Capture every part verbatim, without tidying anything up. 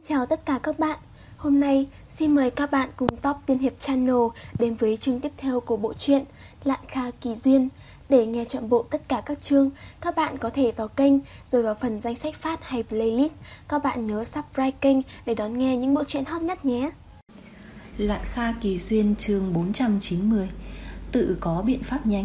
Chào tất cả các bạn. Hôm nay xin mời các bạn cùng Top Tiên Hiệp Channel đến với chương tiếp theo của bộ truyện Lạn Kha Kỳ Duyên. Để nghe trọn bộ tất cả các chương, các bạn có thể vào kênh rồi vào phần danh sách phát hay playlist. Các bạn nhớ subscribe kênh để đón nghe những bộ truyện hot nhất nhé. Lạn Kha Kỳ Duyên chương bốn trăm chín mươi. Tự có biện pháp nhanh.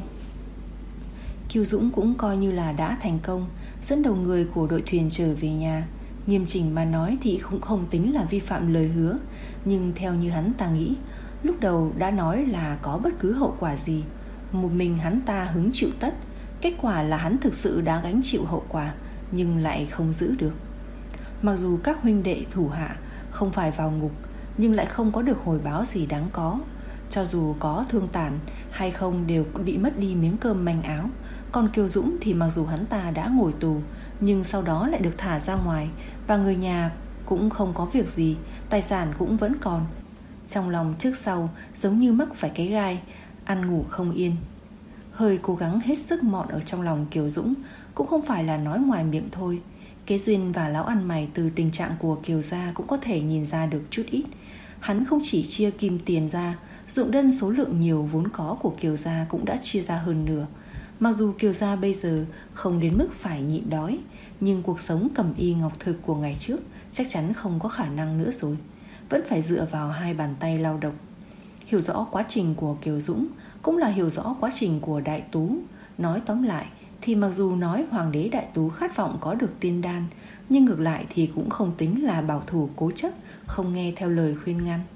Kiều Dũng cũng coi như là đã thành công, dẫn đầu người của đội thuyền trở về nhà. Nghiêm chỉnh mà nói thì cũng không tính là vi phạm lời hứa, nhưng theo như hắn ta nghĩ, lúc đầu đã nói là có bất cứ hậu quả gì, một mình hắn ta hứng chịu tất. Kết quả là hắn thực sự đã gánh chịu hậu quả, nhưng lại không giữ được. Mặc dù các huynh đệ thủ hạ không phải vào ngục, nhưng lại không có được hồi báo gì đáng có. Cho dù có thương tàn hay không đều bị mất đi miếng cơm manh áo. Còn Kiều Dũng thì mặc dù hắn ta đã ngồi tù, nhưng sau đó lại được thả ra ngoài, và người nhà cũng không có việc gì, tài sản cũng vẫn còn. Trong lòng trước sau giống như mắc phải cái gai, ăn ngủ không yên. Hơi cố gắng hết sức mọn ở trong lòng Kiều Dũng cũng không phải là nói ngoài miệng thôi. Kế Duyên và lão ăn mày từ tình trạng của Kiều gia cũng có thể nhìn ra được chút ít. Hắn không chỉ chia kim tiền ra, ruộng đơn số lượng nhiều vốn có của Kiều gia cũng đã chia ra hơn nửa. Mặc dù Kiều gia bây giờ không đến mức phải nhịn đói, nhưng cuộc sống cẩm y ngọc thực của ngày trước chắc chắn không có khả năng nữa rồi, vẫn phải dựa vào hai bàn tay lao động. Hiểu rõ quá trình của Kiều Dũng cũng là hiểu rõ quá trình của Đại Tú. Nói tóm lại thì mặc dù nói Hoàng đế Đại Tú khát vọng có được tiên đan, nhưng ngược lại thì cũng không tính là bảo thủ cố chấp, không nghe theo lời khuyên ngăn.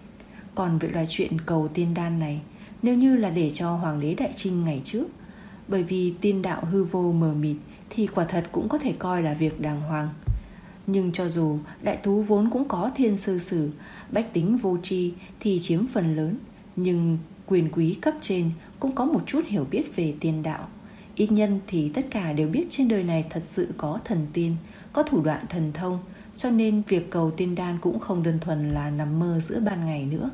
Còn việc loại chuyện cầu tiên đan này, nếu như là để cho Hoàng đế Đại Trinh ngày trước, bởi vì tiên đạo hư vô mờ mịt, thì quả thật cũng có thể coi là việc đàng hoàng. Nhưng cho dù Đại Tú vốn cũng có thiên sư sử, bách tính vô tri thì chiếm phần lớn, nhưng quyền quý cấp trên cũng có một chút hiểu biết về tiên đạo. Ít nhân thì tất cả đều biết trên đời này thật sự có thần tiên, có thủ đoạn thần thông, cho nên việc cầu tiên đan cũng không đơn thuần là nằm mơ giữa ban ngày nữa.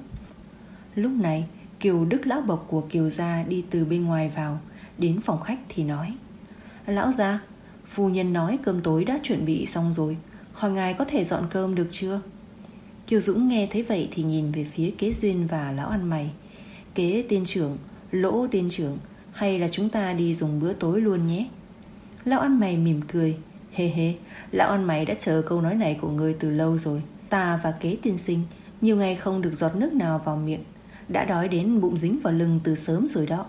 Lúc này Kiều Đức lão bộc của Kiều gia đi từ bên ngoài vào, đến phòng khách thì nói: Lão gia, phu nhân nói cơm tối đã chuẩn bị xong rồi, hỏi ngài có thể dọn cơm được chưa? Kiều Dũng nghe thấy vậy thì nhìn về phía Kế Duyên và lão ăn mày. Kế tiên trưởng, Lỗ tiên trưởng, hay là chúng ta đi dùng bữa tối luôn nhé? Lão ăn mày mỉm cười: Hê hê, lão ăn mày đã chờ câu nói này của ngươi từ lâu rồi. Ta và Kế tiên sinh nhiều ngày không được giọt nước nào vào miệng, đã đói đến bụng dính vào lưng từ sớm rồi đó.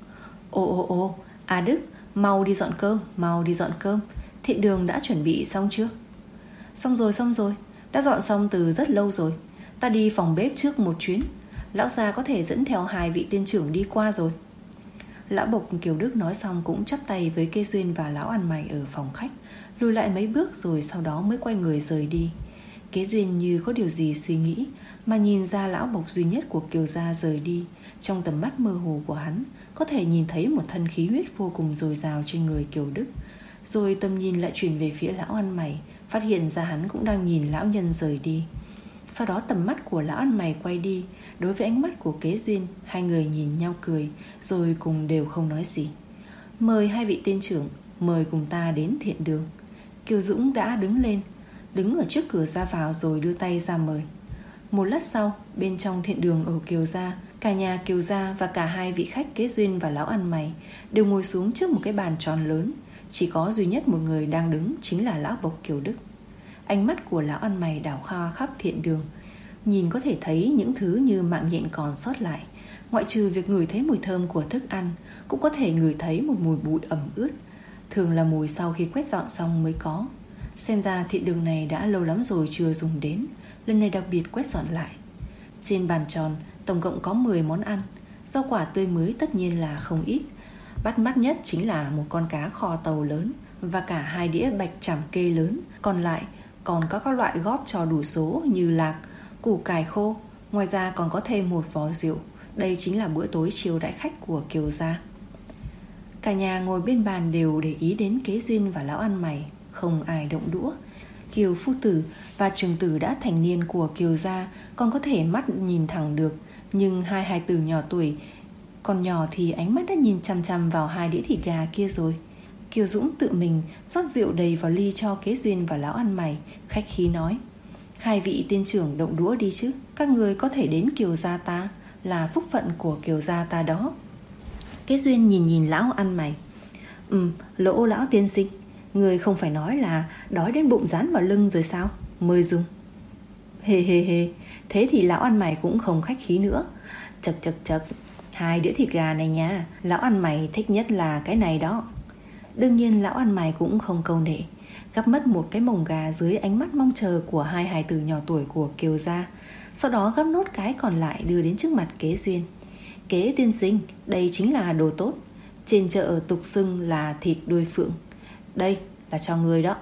Ô ô ô, A Đức, mau đi dọn cơm, mau đi dọn cơm. Thiện đường đã chuẩn bị xong chưa? Xong rồi, xong rồi, đã dọn xong từ rất lâu rồi. Ta đi phòng bếp trước một chuyến, lão gia có thể dẫn theo hai vị tiên trưởng đi qua rồi. Lão bộc Kiều Đức nói xong cũng chắp tay với Kế Duyên và lão ăn mày ở phòng khách, lùi lại mấy bước rồi sau đó mới quay người rời đi. Kế Duyên như có điều gì suy nghĩ, mà nhìn ra lão bộc duy nhất của Kiều gia rời đi. Trong tầm mắt mơ hồ của hắn có thể nhìn thấy một thân khí huyết vô cùng dồi dào trên người Kiều Đức. Rồi tầm nhìn lại chuyển về phía lão ăn mày, phát hiện ra hắn cũng đang nhìn lão nhân rời đi. Sau đó tầm mắt của lão ăn mày quay đi, đối với ánh mắt của Kế Duyên, hai người nhìn nhau cười, rồi cùng đều không nói gì. Mời hai vị tiên trưởng, mời cùng ta đến thiện đường. Kiều Dũng đã đứng lên, đứng ở trước cửa ra vào rồi đưa tay ra mời. Một lát sau, bên trong thiện đường ở Kiều gia, cả nhà Kiều gia và cả hai vị khách Kế Duyên và lão ăn mày đều ngồi xuống trước một cái bàn tròn lớn. Chỉ có duy nhất một người đang đứng, chính là lão bộc Kiều Đức. Ánh mắt của lão ăn mày đảo khoa khắp thiện đường, nhìn có thể thấy những thứ như mạng nhện còn sót lại. Ngoại trừ việc ngửi thấy mùi thơm của thức ăn, cũng có thể ngửi thấy một mùi bụi ẩm ướt, thường là mùi sau khi quét dọn xong mới có. Xem ra thiện đường này đã lâu lắm rồi chưa dùng đến, lần này đặc biệt quét dọn lại. Trên bàn tròn tổng cộng có mười món ăn, rau quả tươi mới tất nhiên là không ít. Bắt mắt nhất chính là một con cá kho tàu lớn và cả hai đĩa bạch chảm kê lớn. Còn lại còn có các loại góp cho đủ số như lạc, củ cải khô. Ngoài ra còn có thêm một vò rượu. Đây chính là bữa tối chiêu đãi khách của Kiều gia. Cả nhà ngồi bên bàn đều để ý đến Kế Duyên và lão ăn mày, không ai động đũa. Kiều phu tử và trường tử đã thành niên của Kiều gia còn có thể mắt nhìn thẳng được, nhưng hai hài tử nhỏ tuổi còn nhỏ thì ánh mắt đã nhìn chằm chằm vào hai đĩa thịt gà kia rồi. Kiều Dũng tự mình rót rượu đầy vào ly cho Kế Duyên và lão ăn mày, khách khí nói: Hai vị tiên trưởng động đũa đi chứ. Các người có thể đến Kiều gia ta, là phúc phận của Kiều gia ta đó. Kế Duyên nhìn nhìn lão ăn mày. Ừ, Lỗ lão tiên sinh, người không phải nói là đói đến bụng dán vào lưng rồi sao? Mời dùng. Hê hê hê. Thế thì lão ăn mày cũng không khách khí nữa. Chật chật chật, hai đĩa thịt gà này nha, lão ăn mày thích nhất là cái này đó. Đương nhiên lão ăn mày cũng không câu nệ, gắp mất một cái mồng gà dưới ánh mắt mong chờ của hai hài tử nhỏ tuổi của Kiều gia. Sau đó gắp nốt cái còn lại đưa đến trước mặt Kế Duyên. Kế tiên sinh, đây chính là đồ tốt, trên chợ tục xưng là thịt đuôi phượng. Đây là cho người đó.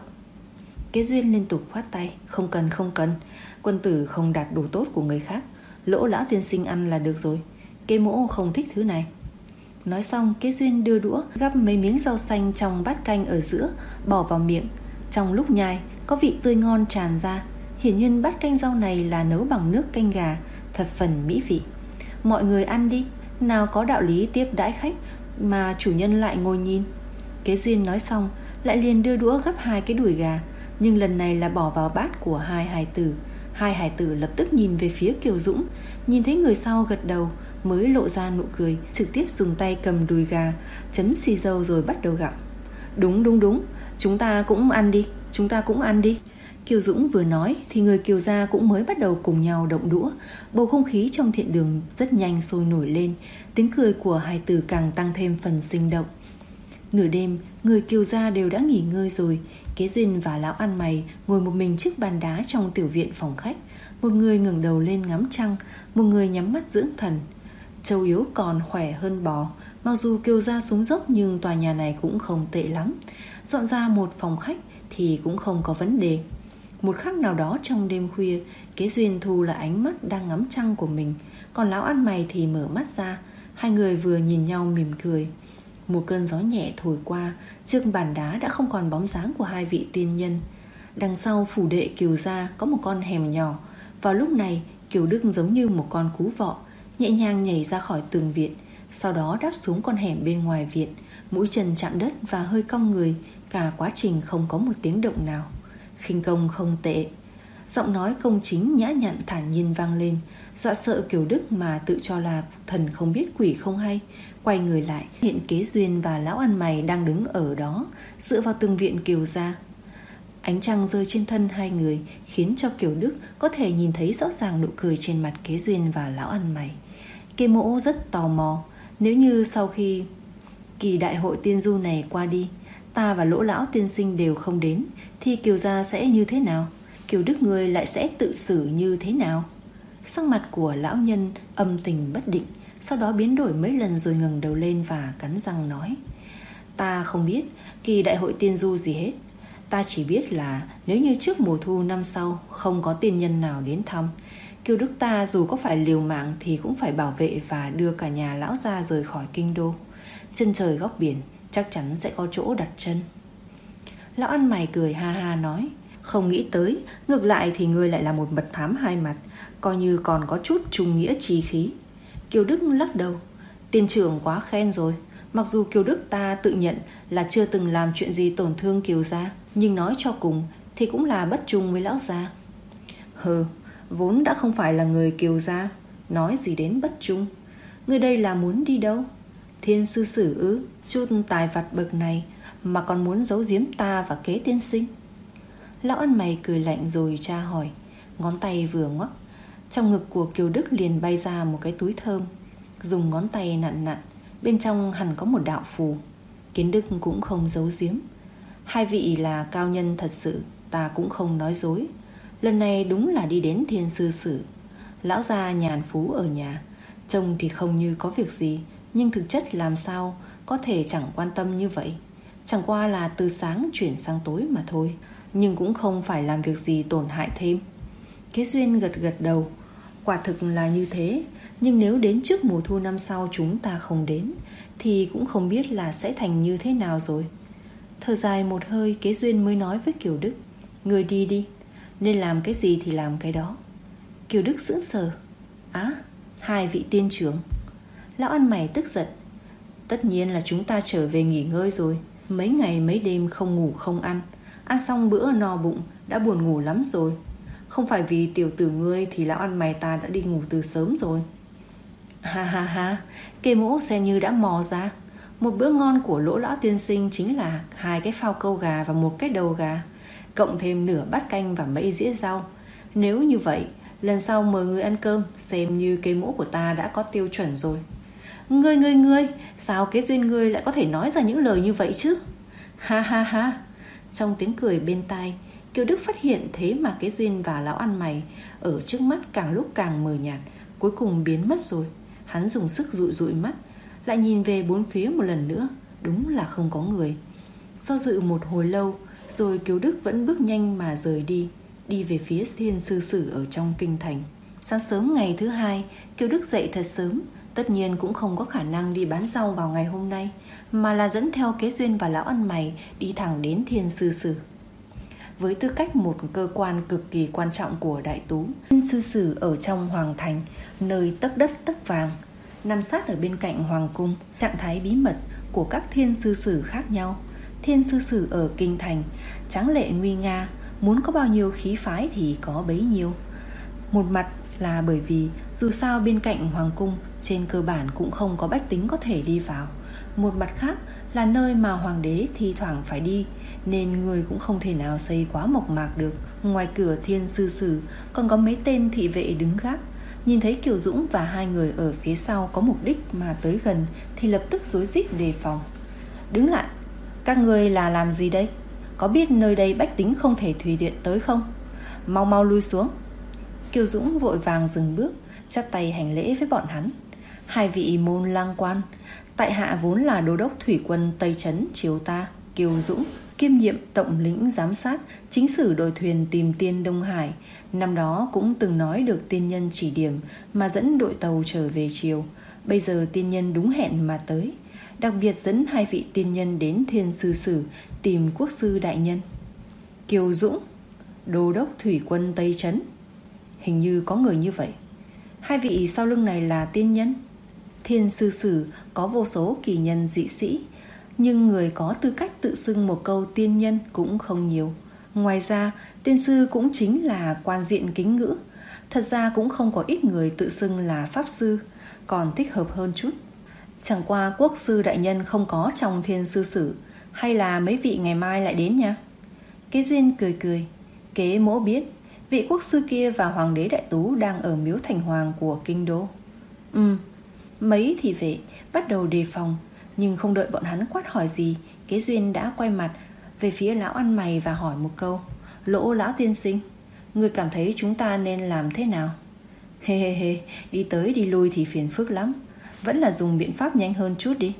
Kế Duyên liên tục khoát tay. Không cần không cần, quân tử không đạt đồ tốt của người khác, Lỗ lão tiên sinh ăn là được rồi. Kế mỗ không thích thứ này. Nói xong, Kế Duyên đưa đũa gắp mấy miếng rau xanh trong bát canh ở giữa, bỏ vào miệng. Trong lúc nhai, có vị tươi ngon tràn ra. Hiển nhiên bát canh rau này là nấu bằng nước canh gà, thập phần mỹ vị. Mọi người ăn đi, nào có đạo lý tiếp đãi khách mà chủ nhân lại ngồi nhìn. Kế Duyên nói xong, lại liền đưa đũa gắp hai cái đùi gà, nhưng lần này là bỏ vào bát của hai hài tử. Hai hài tử lập tức nhìn về phía Kiều Dũng, nhìn thấy người sau gật đầu mới lộ ra nụ cười, trực tiếp dùng tay cầm đùi gà, chấm xì dầu rồi bắt đầu gặm. Đúng đúng đúng, chúng ta cũng ăn đi, chúng ta cũng ăn đi. Kiều Dũng vừa nói thì người Kiều gia cũng mới bắt đầu cùng nhau động đũa. Bầu không khí trong thiện đường rất nhanh sôi nổi lên, tiếng cười của hài tử càng tăng thêm phần sinh động. Nửa đêm, người Kiều gia đều đã nghỉ ngơi rồi. Kế Duyên và lão ăn mày ngồi một mình trước bàn đá trong tiểu viện phòng khách. Một người ngẩng đầu lên ngắm trăng, một người nhắm mắt dưỡng thần. Trâu yếu còn khỏe hơn bò. Mặc dù Kiều gia xuống dốc nhưng tòa nhà này cũng không tệ lắm. Dọn ra một phòng khách thì cũng không có vấn đề. Một khắc nào đó trong đêm khuya, Kế Duyên thu là ánh mắt đang ngắm trăng của mình, còn lão ăn mày thì mở mắt ra. Hai người vừa nhìn nhau mỉm cười. Một cơn gió nhẹ thổi qua, trước bàn đá đã không còn bóng dáng của hai vị tiên nhân. Đằng sau phủ đệ Kiều gia có một con hẻm nhỏ. Vào lúc này, Kiều Đức giống như một con cú vọ, nhẹ nhàng nhảy ra khỏi tường viện, sau đó đáp xuống con hẻm bên ngoài viện, mũi chân chạm đất và hơi cong người. Cả quá trình không có một tiếng động nào. Khinh công không tệ. Giọng nói công chính nhã nhặn thản nhiên vang lên, dọa sợ Kiều Đức mà tự cho là thần không biết quỷ không hay. Quay người lại, hiện Kế Duyên và lão ăn mày đang đứng ở đó, dựa vào tường viện Kiều gia. Ánh trăng rơi trên thân hai người khiến cho Kiều Đức có thể nhìn thấy rõ ràng nụ cười trên mặt Kế Duyên và lão ăn mày. Kế Mỗ rất tò mò, nếu như sau khi kỳ đại hội tiên du này qua đi, ta và Lỗ lão tiên sinh đều không đến, thì Kiều gia sẽ như thế nào? Kiều Đức người lại sẽ tự xử như thế nào? Sắc mặt của lão nhân âm tình bất định, sau đó biến đổi mấy lần rồi ngẩng đầu lên và cắn răng nói: Ta không biết kỳ đại hội tiên du gì hết. Ta chỉ biết là nếu như trước mùa thu năm sau không có tiên nhân nào đến thăm, Kiều Đức ta dù có phải liều mạng thì cũng phải bảo vệ và đưa cả nhà lão gia rời khỏi kinh đô. Chân trời góc biển chắc chắn sẽ có chỗ đặt chân. Lão ăn mày cười ha ha nói: Không nghĩ tới, ngược lại thì ngươi lại là một mật thám hai mặt, coi như còn có chút trung nghĩa chi khí. Kiều Đức lắc đầu: Tiên trưởng quá khen rồi. Mặc dù Kiều Đức ta tự nhận là chưa từng làm chuyện gì tổn thương Kiều gia, nhưng nói cho cùng thì cũng là bất trung với lão gia. Hừ, vốn đã không phải là người Kiều gia, nói gì đến bất trung. Ngươi đây là muốn đi đâu? Thiên sư sử ư? Chút tài vặt bậc này mà còn muốn giấu giếm ta và Kế tiên sinh? Lão ăn mày cười lạnh rồi tra hỏi. Ngón tay vừa ngoắc, trong ngực của Kiều Đức liền bay ra một cái túi thơm. Dùng ngón tay nặn nặn, bên trong hẳn có một đạo phù. Kiến Đức cũng không giấu giếm. Hai vị là cao nhân thật sự, ta cũng không nói dối. Lần này đúng là đi đến Thiên sư sử. Lão gia nhàn phú ở nhà, trông thì không như có việc gì, nhưng thực chất làm sao có thể chẳng quan tâm như vậy. Chẳng qua là từ sáng chuyển sang tối mà thôi, nhưng cũng không phải làm việc gì tổn hại thêm. Kế Duyên gật gật đầu. Quả thực là như thế, nhưng nếu đến trước mùa thu năm sau chúng ta không đến, thì cũng không biết là sẽ thành như thế nào rồi. Thở dài một hơi, Kế Duyên mới nói với Kiều Đức: Người đi đi, nên làm cái gì thì làm cái đó. Kiều Đức sững sờ: Á, hai vị tiên trưởng. Lão ăn mày tức giận: Tất nhiên là chúng ta trở về nghỉ ngơi rồi. Mấy ngày mấy đêm không ngủ không ăn, ăn xong bữa no bụng đã buồn ngủ lắm rồi. Không phải vì tiểu tử ngươi thì lão ăn mày ta đã đi ngủ từ sớm rồi. Ha ha ha, Kê Mỗ xem như đã mò ra. Một bữa ngon của Lỗ lão tiên sinh chính là hai cái phao câu gà và một cái đầu gà, cộng thêm nửa bát canh và mấy dĩa rau. Nếu như vậy, lần sau mời người ăn cơm, xem như Kê Mỗ của ta đã có tiêu chuẩn rồi. Ngươi ngươi ngươi, sao Kế Duyên ngươi lại có thể nói ra những lời như vậy chứ? Ha ha ha. Trong tiếng cười bên tai, Kiều Đức phát hiện thế mà Kế Duyên và lão ăn mày ở trước mắt càng lúc càng mờ nhạt, cuối cùng biến mất rồi. Hắn dùng sức dụi dụi mắt, lại nhìn về bốn phía một lần nữa. Đúng là không có người. Do dự một hồi lâu, rồi Kiều Đức vẫn bước nhanh mà rời đi, đi về phía Thiên Sư Sử ở trong kinh thành. Sáng sớm ngày thứ hai, Kiều Đức dậy thật sớm. Tất nhiên cũng không có khả năng đi bán rau vào ngày hôm nay, mà là dẫn theo Kế Duyên và lão ăn mày đi thẳng đến Thiên Sư Sử. Với tư cách một cơ quan cực kỳ quan trọng của Đại Tú, Thiên Sư Sử ở trong hoàng thành, nơi tấc đất tấc vàng, nằm sát ở bên cạnh hoàng cung. Trạng thái bí mật của các Thiên Sư Sử khác nhau. Thiên Sư Sử ở kinh thành tráng lệ nguy nga, muốn có bao nhiêu khí phái thì có bấy nhiêu. Một mặt là bởi vì dù sao bên cạnh hoàng cung trên cơ bản cũng không có bách tính có thể đi vào. Một mặt khác là nơi mà hoàng đế thi thoảng phải đi, nên người cũng không thể nào xây quá mộc mạc được. Ngoài cửa Thiên Sư Sử còn có mấy tên thị vệ đứng gác. Nhìn thấy Kiều Dũng và hai người ở phía sau có mục đích mà tới gần thì lập tức rối rít đề phòng. Đứng lại, các người là làm gì đây? Có biết nơi đây bách tính không thể tùy tiện tới không? Mau mau lui xuống. Kiều Dũng vội vàng dừng bước, chắp tay hành lễ với bọn hắn. Hai vị môn lang quan, tại hạ vốn là đô đốc thủy quân Tây Trấn triều ta, Kiều Dũng, kiêm nhiệm tổng lĩnh giám sát chính sử đội thuyền tìm tiên Đông Hải. Năm đó cũng từng nói được tiên nhân chỉ điểm mà dẫn đội tàu trở về triều. Bây giờ tiên nhân đúng hẹn mà tới, đặc biệt dẫn hai vị tiên nhân đến Thiên Sư Sử tìm quốc sư đại nhân. Kiều Dũng, đô đốc thủy quân Tây Trấn. Hình như có người như vậy. Hai vị sau lưng này là tiên nhân. Thiên Sư Sử có vô số kỳ nhân dị sĩ, nhưng người có tư cách tự xưng một câu tiên nhân cũng không nhiều. Ngoài ra, tiên sư cũng chính là quan diện kính ngữ. Thật ra cũng không có ít người tự xưng là pháp sư, còn thích hợp hơn chút. Chẳng qua quốc sư đại nhân không có trong Thiên Sư Sử, hay là mấy vị ngày mai lại đến nha? Kế Duyên cười cười. Kế Mỗ biết vị quốc sư kia và hoàng đế Đại Tú đang ở miếu thành hoàng của kinh đô. Ừ. Mấy thị vệ bắt đầu đề phòng, nhưng không đợi bọn hắn quát hỏi gì, Kế Duyên đã quay mặt về phía lão ăn mày và hỏi một câu. Lỗ lão tiên sinh, người cảm thấy chúng ta nên làm thế nào? Hê hê hê, đi tới đi lui thì phiền phức lắm, vẫn là dùng biện pháp nhanh hơn chút đi.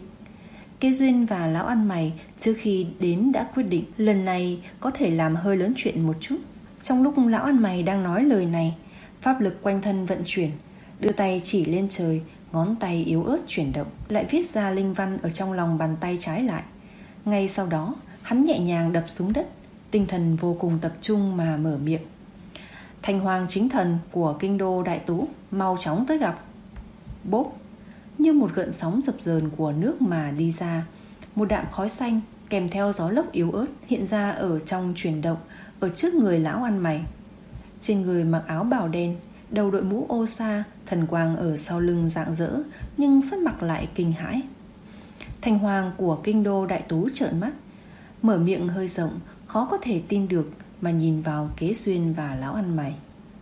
Kế Duyên và lão ăn mày trước khi đến đã quyết định lần này có thể làm hơi lớn chuyện một chút. Trong lúc lão ăn mày đang nói lời này, pháp lực quanh thân vận chuyển, đưa tay chỉ lên trời, ngón tay yếu ớt chuyển động, lại viết ra linh văn ở trong lòng bàn tay trái lại. Ngay sau đó, hắn nhẹ nhàng đập xuống đất, tinh thần vô cùng tập trung mà mở miệng. Thành hoàng chính thần của kinh đô Đại Tú, mau chóng tới gặp. Bốp, như một gợn sóng dập dờn của nước mà đi ra, một đạm khói xanh kèm theo gió lốc yếu ớt hiện ra ở trong chuyển động ở trước người lão ăn mày. Trên người mặc áo bào đen, đầu đội mũ ô sa, thần quang ở sau lưng rạng rỡ, nhưng sắc mặt lại kinh hãi. Thành hoàng của kinh đô Đại Tú trợn mắt, mở miệng hơi rộng, khó có thể tin được mà nhìn vào Kế Duyên và lão ăn mày.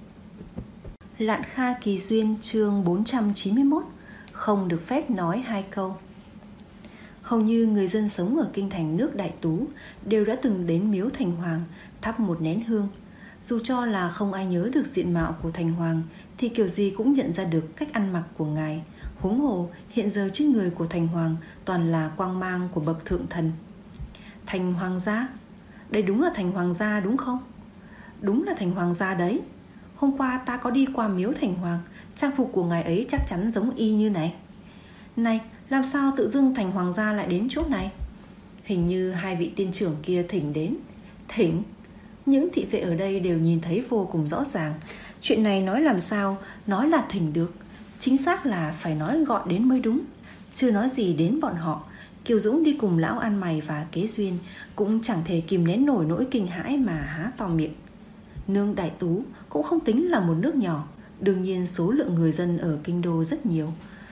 Lạn Kha Kỳ Duyên chương bốn trăm chín mươi mốt. Không được phép nói hai câu. Hầu như người dân sống ở kinh thành nước Đại Tú đều đã từng đến miếu thành hoàng thắp một nén hương. Dù cho là không ai nhớ được diện mạo của thành hoàng thì kiểu gì cũng nhận ra được cách ăn mặc của ngài. Huống hồ hiện giờ trên người của thành hoàng toàn là quang mang của bậc thượng thần. Thành hoàng gia? Đây đúng là thành hoàng gia đúng không? Đúng là thành hoàng gia đấy. Hôm qua ta có đi qua miếu thành hoàng, trang phục của ngài ấy chắc chắn giống y như này. Này, làm sao tự dưng thành hoàng gia lại đến chỗ này? Hình như hai vị tiên trưởng kia thỉnh đến. Thỉnh? Những thị vệ ở đây đều nhìn thấy vô cùng rõ ràng. Chuyện này nói làm sao nói là thỉnh được, chính xác là phải nói gọi đến mới đúng. Chưa nói gì đến bọn họ, Kiều Dũng đi cùng lão ăn mày và Kế Duyên cũng chẳng thể kìm nén nổi nỗi kinh hãi mà há to miệng. Nước Đại Tú cũng không tính là một nước nhỏ. Đương nhiên số lượng người dân ở kinh đô rất nhiều.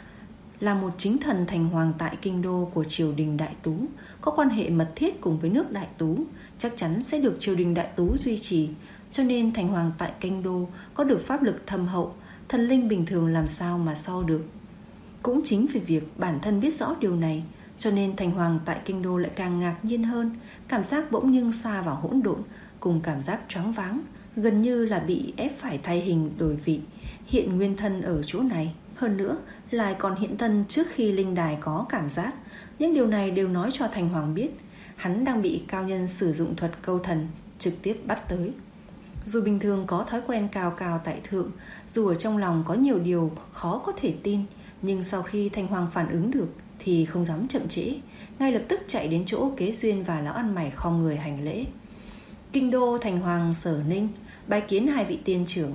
Là một chính thần thành hoàng tại kinh đô của triều đình Đại Tú, có quan hệ mật thiết cùng với nước Đại Tú, chắc chắn sẽ được triều đình Đại Tú duy trì. Cho nên thành hoàng tại kinh đô có được pháp lực thâm hậu, thần linh bình thường làm sao mà so được. Cũng chính vì việc bản thân biết rõ điều này, cho nên thành hoàng tại kinh đô lại càng ngạc nhiên hơn, cảm giác bỗng nhưng xa vào hỗn độn, cùng cảm giác choáng váng, gần như là bị ép phải thay hình đổi vị, hiện nguyên thân ở chỗ này. Hơn nữa, lại còn hiện thân trước khi linh đài có cảm giác. Những điều này đều nói cho thành hoàng biết hắn đang bị cao nhân sử dụng thuật câu thần trực tiếp bắt tới. Dù bình thường có thói quen cao cao tại thượng, dù ở trong lòng có nhiều điều khó có thể tin, nhưng sau khi thành hoàng phản ứng được thì không dám chậm trễ, ngay lập tức chạy đến chỗ Kế Duyên và lão ăn mày khom người hành lễ. Kinh đô thành hoàng Sở Ninh, bái kiến hai vị tiên trưởng.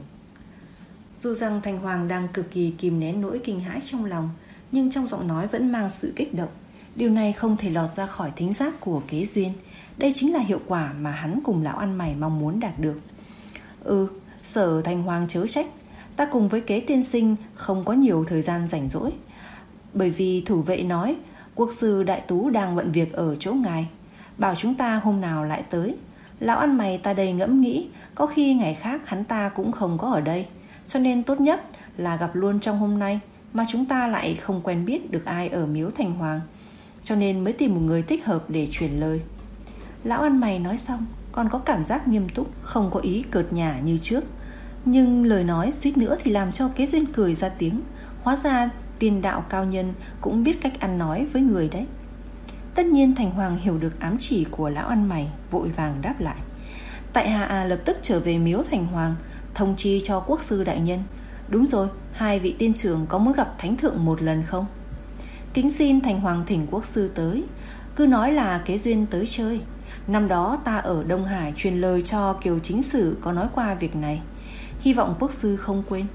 Dù rằng thành hoàng đang cực kỳ kìm nén nỗi kinh hãi trong lòng, nhưng trong giọng nói vẫn mang sự kích động. Điều này không thể lọt ra khỏi thính giác của Kế Duyên. Đây chính là hiệu quả mà hắn cùng lão ăn mày mong muốn đạt được. Ừ, Sở thành hoàng chớ trách, ta cùng với Kế tiên sinh không có nhiều thời gian rảnh rỗi. Bởi vì thủ vệ nói quốc sư Đại Tú đang bận việc ở chỗ ngài, bảo chúng ta hôm nào lại tới. Lão ăn mày ta đây ngẫm nghĩ, có khi ngày khác hắn ta cũng không có ở đây, cho nên tốt nhất là gặp luôn trong hôm nay, mà chúng ta lại không quen biết được ai ở miếu thành hoàng, cho nên mới tìm một người thích hợp để truyền lời. Lão ăn mày nói xong còn có cảm giác nghiêm túc, không có ý cợt nhả như trước. Nhưng lời nói suýt nữa thì làm cho Kế Duyên cười ra tiếng. Hóa ra tiên đạo cao nhân cũng biết cách ăn nói với người đấy. Tất nhiên thành hoàng hiểu được ám chỉ của lão ăn mày, vội vàng đáp lại. Tại hạ à, lập tức trở về miếu thành hoàng, thông chi cho quốc sư đại nhân. Đúng rồi, hai vị tiên trưởng có muốn gặp thánh thượng một lần không? Kính xin thành hoàng thỉnh quốc sư tới, cứ nói là Kế Duyên tới chơi. Năm đó ta ở Đông Hải truyền lời cho Kiều chính sử có nói qua việc này, hy vọng quốc sư không quên.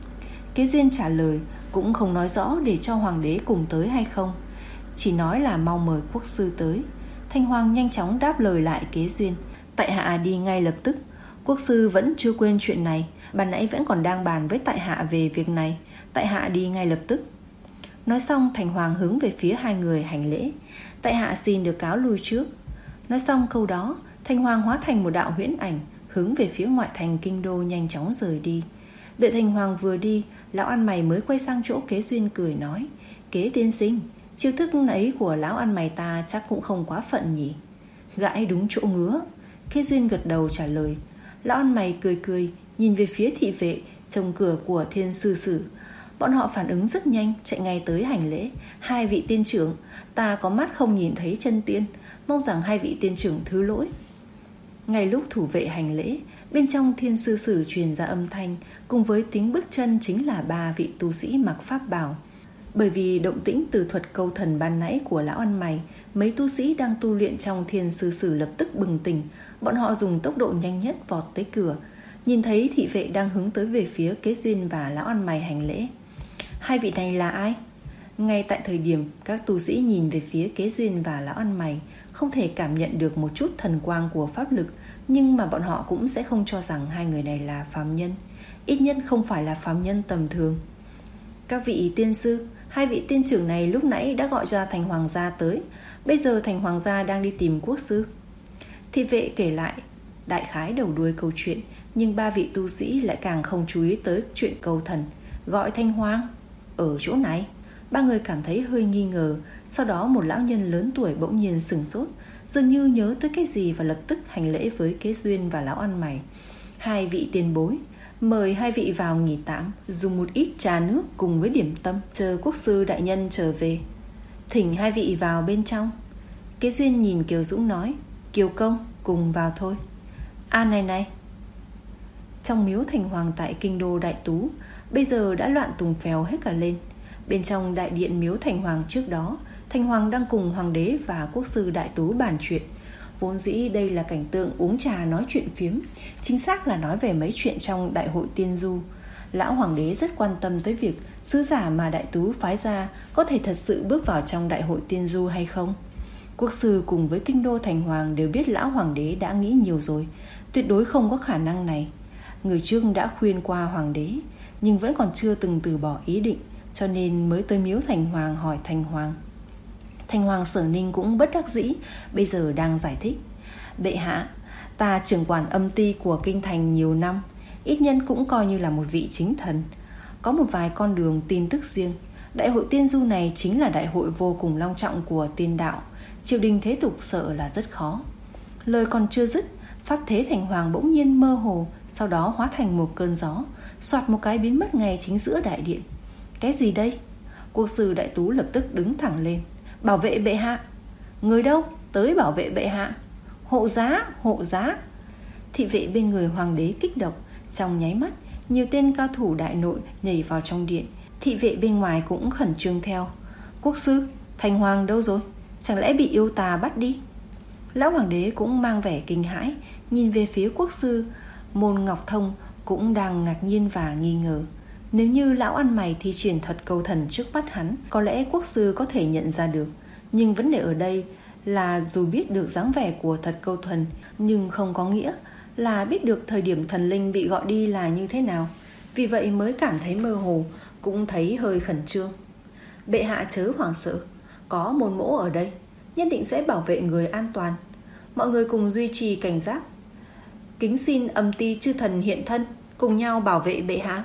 Kế Duyên trả lời, cũng không nói rõ để cho hoàng đế cùng tới hay không, chỉ nói là mau mời quốc sư tới. Thành hoàng nhanh chóng đáp lời lại Kế Duyên. Tại hạ đi ngay lập tức. Quốc sư vẫn chưa quên chuyện này, ban nãy vẫn còn đang bàn với tại hạ về việc này. Tại hạ đi ngay lập tức. Nói xong thành hoàng hướng về phía hai người hành lễ. Tại hạ xin được cáo lui trước. Nói xong câu đó, thành hoàng hóa thành một đạo huyễn ảnh, hướng về phía ngoại thành kinh đô nhanh chóng rời đi. Đợi thành hoàng vừa đi, lão ăn mày mới quay sang chỗ Kế Duyên cười nói, Kế tiên sinh, chiêu thức ấy của lão ăn mày ta chắc cũng không quá phận nhỉ? Gãi đúng chỗ ngứa. Kế Duyên gật đầu trả lời. Lão ăn mày cười cười, nhìn về phía thị vệ trông cửa của Thiên Sư Sử. Bọn họ phản ứng rất nhanh, chạy ngay tới hành lễ. Hai vị tiên trưởng, ta có mắt không nhìn thấy chân tiên, mong rằng hai vị tiên trưởng thứ lỗi. Ngay lúc thủ vệ hành lễ, bên trong Thiên Sư Sử truyền ra âm thanh, cùng với tiếng bước chân chính là ba vị tu sĩ mặc pháp bào. Bởi vì động tĩnh từ thuật câu thần ban nãy của lão ăn mày, mấy tu sĩ đang tu luyện trong Thiên Sư Sử lập tức bừng tỉnh. Bọn họ dùng tốc độ nhanh nhất vọt tới cửa, nhìn thấy thị vệ đang hướng tới về phía Kế Duyên và lão ăn mày hành lễ. Hai vị này là ai? Ngay tại thời điểm các tu sĩ nhìn về phía Kế Duyên và lão ăn mày, không thể cảm nhận được một chút thần quang của pháp lực, nhưng mà bọn họ cũng sẽ không cho rằng hai người này là phàm nhân, ít nhất không phải là phàm nhân tầm thường. Các vị tiên sư, hai vị tiên trưởng này lúc nãy đã gọi ra thành hoàng gia tới, bây giờ thành hoàng gia đang đi tìm quốc sư. Thị vệ kể lại đại khái đầu đuôi câu chuyện, nhưng ba vị tu sĩ lại càng không chú ý tới chuyện cầu thần. Gọi thanh hoàng ở chỗ này. Ba người cảm thấy hơi nghi ngờ. Sau đó một lão nhân lớn tuổi bỗng nhiên sửng sốt, dường như nhớ tới cái gì và lập tức hành lễ với Kế Duyên và lão ăn mày. Hai vị tiền bối, mời hai vị vào nghỉ tạm, dùng một ít trà nước cùng với điểm tâm, chờ quốc sư đại nhân trở về. Thỉnh hai vị vào bên trong. Kế Duyên nhìn Kiều Dũng nói, Kiều công, cùng vào thôi. À này này. Trong miếu thành hoàng tại kinh đô Đại Tú, bây giờ đã loạn tùng phèo hết cả lên. Bên trong đại điện miếu thành hoàng trước đó, thành hoàng đang cùng hoàng đế và quốc sư Đại Tú bàn chuyện. Vốn dĩ đây là cảnh tượng uống trà nói chuyện phiếm, chính xác là nói về mấy chuyện trong đại hội tiên du. Lão hoàng đế rất quan tâm tới việc sứ giả mà Đại Tú phái ra có thể thật sự bước vào trong đại hội tiên du hay không. Quốc sư cùng với kinh đô thành hoàng đều biết lão hoàng đế đã nghĩ nhiều rồi, tuyệt đối không có khả năng này. Người trước đã khuyên qua hoàng đế, nhưng vẫn còn chưa từng từ bỏ ý định, cho nên mới tới miếu Thành Hoàng hỏi Thành Hoàng. Thành Hoàng Sở Ninh cũng bất đắc dĩ, bây giờ đang giải thích. Bệ hạ, ta trưởng quản âm ty của kinh thành nhiều năm, ít nhân cũng coi như là một vị chính thần. Có một vài con đường tin tức riêng. Đại hội tiên du này chính là đại hội vô cùng long trọng của tiên đạo, triều đình thế tục sợ là rất khó. Lời còn chưa dứt, pháp thế Thành Hoàng bỗng nhiên mơ hồ, sau đó hóa thành một cơn gió, soạt một cái biến mất ngay chính giữa đại điện. Cái gì đây? Quốc sư Đại Tú lập tức đứng thẳng lên. Bảo vệ bệ hạ. Người đâu? Tới bảo vệ bệ hạ. Hộ giá, hộ giá. Thị vệ bên người hoàng đế kích động. Trong nháy mắt, nhiều tên cao thủ đại nội nhảy vào trong điện. Thị vệ bên ngoài cũng khẩn trương theo. Quốc sư, Thành Hoàng đâu rồi? Chẳng lẽ bị yêu tà bắt đi? Lão hoàng đế cũng mang vẻ kinh hãi, nhìn về phía quốc sư. Môn Ngọc Thông cũng đang ngạc nhiên và nghi ngờ. Nếu như lão ăn mày thi triển thuật câu thần trước mắt hắn, có lẽ quốc sư có thể nhận ra được. Nhưng vấn đề ở đây là dù biết được dáng vẻ của thuật câu thần, nhưng không có nghĩa là biết được thời điểm thần linh bị gọi đi là như thế nào. Vì vậy mới cảm thấy mơ hồ, cũng thấy hơi khẩn trương. Bệ hạ chớ hoảng sợ, có môn mỗ ở đây, nhất định sẽ bảo vệ người an toàn. Mọi người cùng duy trì cảnh giác. Kính xin âm ty chư thần hiện thân, cùng nhau bảo vệ bệ hạ.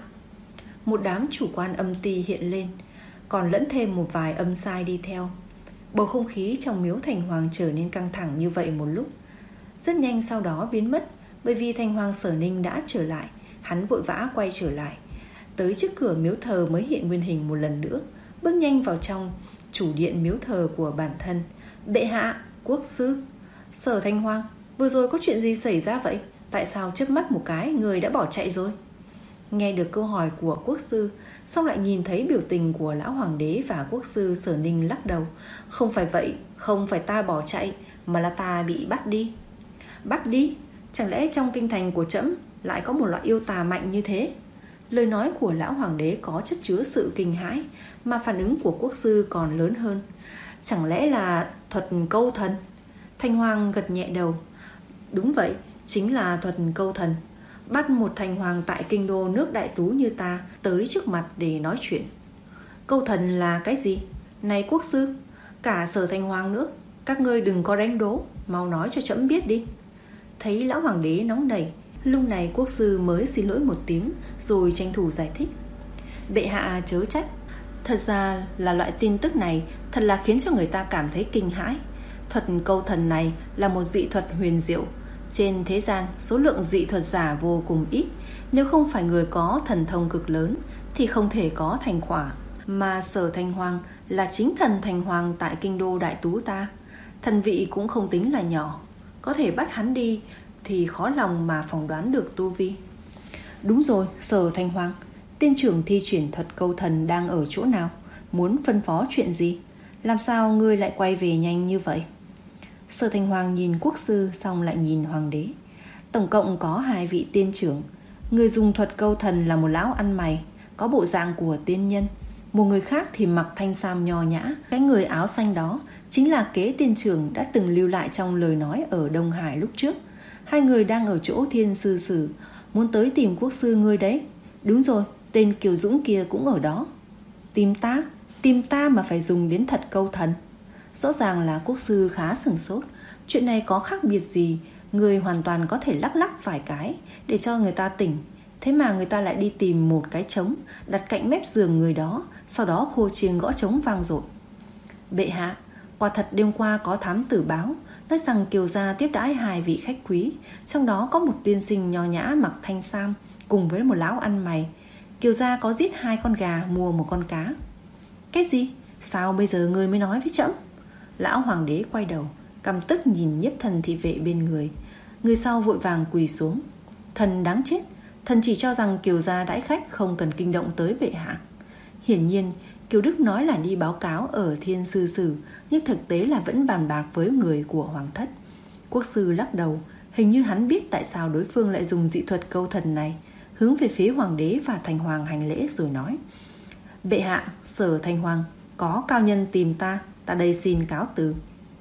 Một đám chủ quan âm ty hiện lên, còn lẫn thêm một vài âm sai đi theo. Bầu không khí trong miếu Thành Hoàng trở nên căng thẳng như vậy một lúc, rất nhanh sau đó biến mất. Bởi vì Thành Hoàng Sở Ninh đã trở lại, hắn vội vã quay trở lại, tới trước cửa miếu thờ mới hiện nguyên hình một lần nữa, bước nhanh vào trong chủ điện miếu thờ của bản thân. Bệ hạ, quốc sư. Sở Thành Hoàng, vừa rồi có chuyện gì xảy ra vậy? Tại sao chớp mắt một cái người đã bỏ chạy rồi? Nghe được câu hỏi của quốc sư, xong lại nhìn thấy biểu tình của lão hoàng đế và quốc sư Sở Ninh lắc đầu. Không phải vậy, không phải ta bỏ chạy, mà là ta bị bắt đi. Bắt đi? Chẳng lẽ trong kinh thành của trẫm lại có một loại yêu tà mạnh như thế? Lời nói của lão hoàng đế có chất chứa sự kinh hãi, mà phản ứng của quốc sư còn lớn hơn. Chẳng lẽ là thuật câu thần? Thành Hoàng gật nhẹ đầu. Đúng vậy, chính là thuật câu thần. Bắt một thành hoàng tại kinh đô nước Đại Tú như ta tới trước mặt để nói chuyện. Câu thần là cái gì? Này quốc sư, cả Sở Thành Hoàng nữa, các ngươi đừng có đánh đố, mau nói cho trẫm biết đi. Thấy lão hoàng đế nóng nảy, lúc này quốc sư mới xin lỗi một tiếng, rồi tranh thủ giải thích. Bệ hạ chớ trách, thật ra là loại tin tức này thật là khiến cho người ta cảm thấy kinh hãi. Thuật câu thần này là một dị thuật huyền diệu. Trên thế gian, số lượng dị thuật giả vô cùng ít. Nếu không phải người có thần thông cực lớn thì không thể có thành quả. Mà Sở Thành Hoàng là chính thần Thành Hoàng tại kinh đô Đại Tú ta, thần vị cũng không tính là nhỏ. Có thể bắt hắn đi thì khó lòng mà phỏng đoán được tu vi. Đúng rồi, Sở Thành Hoàng, tiên trưởng thi triển thuật câu thần đang ở chỗ nào? Muốn phân phó chuyện gì? Làm sao ngươi lại quay về nhanh như vậy? Sở Thành Hoàng nhìn quốc sư xong lại nhìn hoàng đế. Tổng cộng có hai vị tiên trưởng. Người dùng thuật câu thần là một lão ăn mày, có bộ dạng của tiên nhân. Một người khác thì mặc thanh sam nho nhã. Cái người áo xanh đó chính là kế tiên trưởng đã từng lưu lại trong lời nói ở Đông Hải lúc trước. Hai người đang ở chỗ Thiên Sư Sử, muốn tới tìm quốc sư ngươi đấy. Đúng rồi, tên Kiều Dũng kia cũng ở đó. Tìm ta? Tìm ta mà phải dùng đến thuật câu thần? Rõ ràng là quốc sư khá sửng sốt. Chuyện này có khác biệt gì? Người hoàn toàn có thể lắc lắc vài cái để cho người ta tỉnh. Thế mà người ta lại đi tìm một cái trống đặt cạnh mép giường người đó, sau đó khô chiêng gõ trống vang dội. Bệ hạ, quả thật đêm qua có thám tử báo, nói rằng Kiều gia tiếp đãi hai vị khách quý, trong đó có một tiên sinh nho nhã mặc thanh sam cùng với một lão ăn mày. Kiều gia có giết hai con gà, mua một con cá. Cái gì? Sao bây giờ ngươi mới nói với trẫm? Lão hoàng đế quay đầu, căm tức nhìn nhiếp thần thị vệ bên người. Người sau vội vàng quỳ xuống. Thần đáng chết, thần chỉ cho rằng Kiều gia đãi khách không cần kinh động tới bệ hạ. Hiển nhiên Kiều Đức nói là đi báo cáo ở Thiên Sư Sử, nhưng thực tế là vẫn bàn bạc với người của hoàng thất. Quốc sư lắc đầu, hình như hắn biết tại sao đối phương lại dùng dị thuật câu thần này, hướng về phía hoàng đế và Thành Hoàng hành lễ rồi nói. Bệ hạ, Sở Thành Hoàng, có cao nhân tìm ta, ta đây xin cáo từ.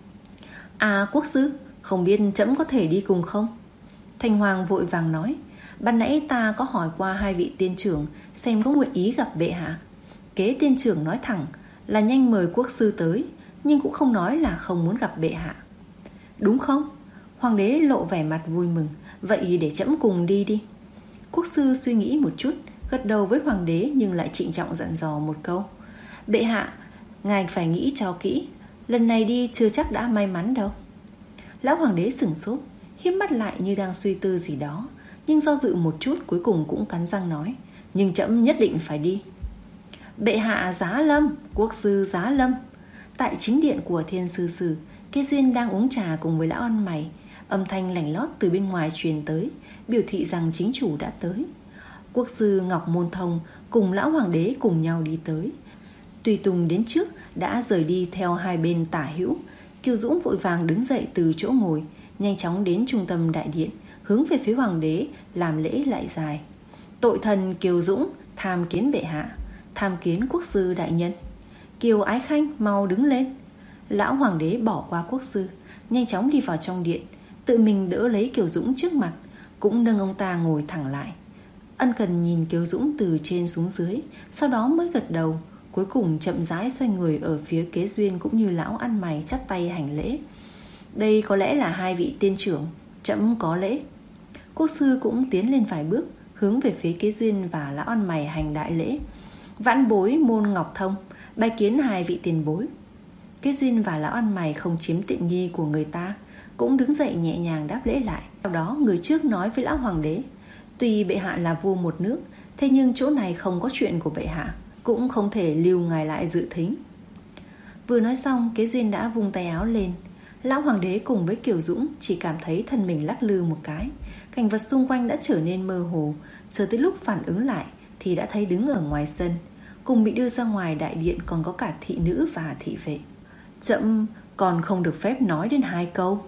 À quốc sư, không biết trẫm có thể đi cùng không? Thành Hoàng vội vàng nói. Ban nãy ta có hỏi qua hai vị tiên trưởng xem có nguyện ý gặp bệ hạ. Kế tiên trưởng nói thẳng là nhanh mời quốc sư tới, nhưng cũng không nói là không muốn gặp bệ hạ. Đúng không? Hoàng đế lộ vẻ mặt vui mừng. Vậy để trẫm cùng đi đi. Quốc sư suy nghĩ một chút, gật đầu với hoàng đế, nhưng lại trịnh trọng dặn dò một câu: bệ hạ, ngài phải nghĩ cho kỹ, lần này đi chưa chắc đã may mắn đâu. Lão hoàng đế sửng sốt, híp mắt lại như đang suy tư gì đó, nhưng do dự một chút cuối cùng cũng cắn răng nói: nhưng trẫm nhất định phải đi. Bệ hạ giá lâm, quốc sư giá lâm. Tại chính điện của Thiên Sư Sử, Kế Duyên đang uống trà cùng với lão ăn mày. Âm thanh lành lót từ bên ngoài truyền tới, biểu thị rằng chính chủ đã tới. Quốc sư Ngọc Môn Thông cùng lão hoàng đế cùng nhau đi tới. Tùy tùng đến trước đã rời đi theo hai bên tả hữu. Kiều Dũng vội vàng đứng dậy từ chỗ ngồi, nhanh chóng đến trung tâm đại điện, hướng về phía hoàng đế làm lễ lại dài. Tội thần Kiều Dũng tham kiến bệ hạ, tham kiến quốc sư đại nhân. Kiều Ái Khanh mau đứng lên. Lão hoàng đế bỏ qua quốc sư, nhanh chóng đi vào trong điện, tự mình đỡ lấy Kiều Dũng trước mặt, cũng nâng ông ta ngồi thẳng lại. Ân cần nhìn Kiều Dũng từ trên xuống dưới, sau đó mới gật đầu. Cuối cùng chậm rãi xoay người ở phía Kế Duyên cũng như lão ăn mày chắp tay hành lễ. Đây có lẽ là hai vị tiên trưởng, trẫm có lễ. Quốc sư cũng tiến lên vài bước, hướng về phía Kế Duyên và lão ăn mày hành đại lễ. Vãn bối Môn Ngọc Thông bái kiến hai vị tiền bối. Kế Duyên và lão ăn mày không chiếm tiện nghi của người ta, cũng đứng dậy nhẹ nhàng đáp lễ lại. Sau đó người trước nói với lão hoàng đế: tuy bệ hạ là vua một nước, thế nhưng chỗ này không có chuyện của bệ hạ, cũng không thể lưu ngài lại dự thính. Vừa nói xong, Kế Duyên đã vung tay áo lên. Lão hoàng đế cùng với Kiều Dũng chỉ cảm thấy thân mình lắc lư một cái, cảnh vật xung quanh đã trở nên mơ hồ. Chờ tới lúc phản ứng lại thì đã thấy đứng ở ngoài sân, cùng bị đưa ra ngoài đại điện còn có cả thị nữ và thị vệ. Trẫm còn không được phép nói đến hai câu.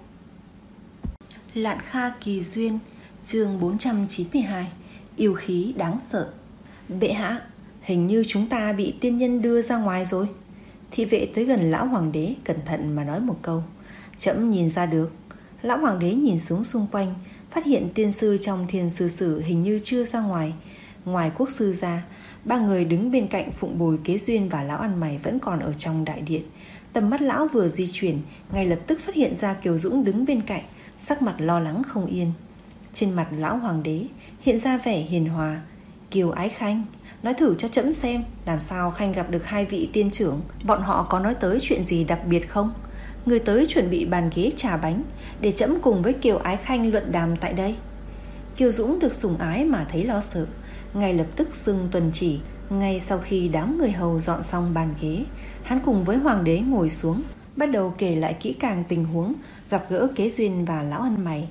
Lạn Kha Kỳ Duyên, chương bốn trăm chín mươi hai. Yêu khí đáng sợ. Bệ hạ, hình như chúng ta bị tiên nhân đưa ra ngoài rồi. Thị vệ tới gần lão hoàng đế, cẩn thận mà nói một câu. Trẫm nhìn ra được. Lão hoàng đế nhìn xuống xung quanh, phát hiện tiên sư trong Thiên Sư Sử hình như chưa ra ngoài. Ngoài quốc sư ra, ba người đứng bên cạnh phụng bồi Kế Duyên và lão ăn mày vẫn còn ở trong đại điện. Tầm mắt lão vừa di chuyển, ngay lập tức phát hiện ra Kiều Dũng đứng bên cạnh, sắc mặt lo lắng không yên. Trên mặt lão hoàng đế hiện ra vẻ hiền hòa. Kiều Ái Khanh, nói thử cho trẫm xem, làm sao Khanh gặp được hai vị tiên trưởng? Bọn họ có nói tới chuyện gì đặc biệt không? Người tới chuẩn bị bàn ghế trà bánh, để trẫm cùng với Kiều Ái Khanh luận đàm tại đây. Kiều Dũng được sủng ái mà thấy lo sợ, ngay lập tức xưng tuần chỉ. Ngay sau khi đám người hầu dọn xong bàn ghế, hắn cùng với hoàng đế ngồi xuống, bắt đầu kể lại kỹ càng tình huống gặp gỡ Kế Duyên và lão ăn mày.